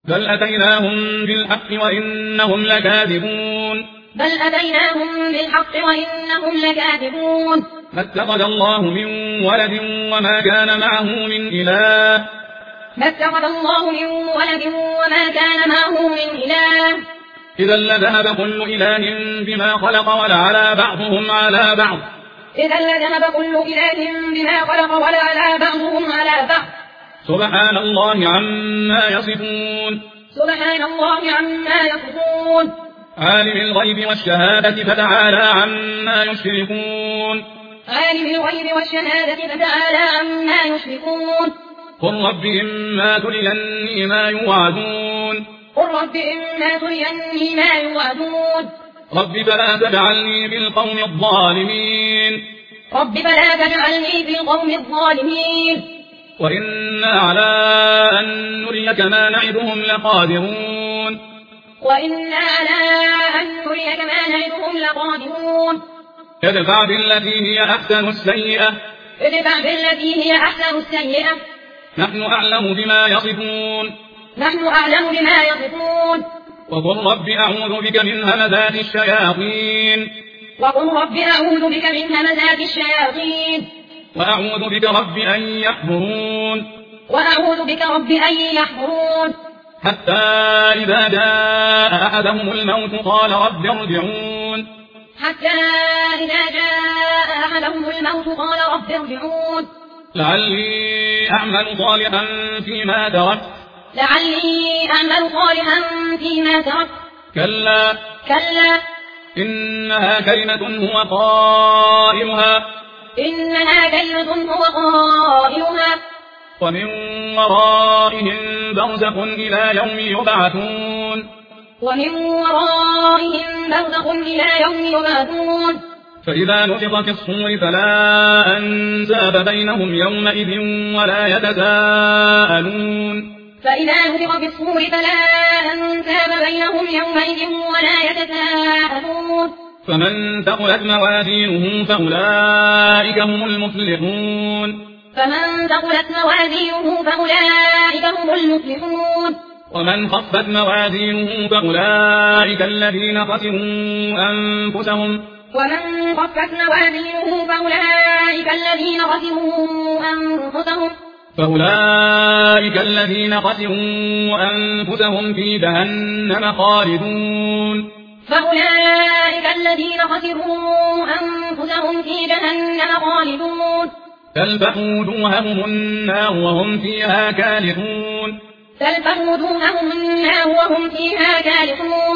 بل أتيناهم بالحق وإنهم لكاذبون ما اتخذ الله من ولد وما كان معه من إله إذا لذهب كل إله بما خلق ولعلى بعضهم على بعض سبحان الله عما يصفون عالم الغيب والشهادة فتعالى عما يشركون قل رب إما تريني ما يوعدون رب فلا تجعلني بالقوم الظالمين وإنا على أن نريك ما نعدهم لقادرون ادفع بالتي هي أحسن السيئة نحن أعلم بما يصفون وقل رب أعوذ بك من همزات الشياطين وأعوذ بك رب أن يحضرون حتى إذا جاء أحدهم الموت قال رب ارجعون لعلي أعمل صالحا فيما تركت كلا إنها كلمة هو قائلها ومن ورائهم برزخ إلى يوم يبعثون فإذا نفخ في الصور فلا أنساب بينهم يومئذ ولا يتساءلون فمن ثقلت موازينه فأولئك هم المفلحون ومن خفت موازينه فأولئك الذين خسروا أنفسهم في جهنم خالدون تلفح وجوههم النار وهم فيها كالحون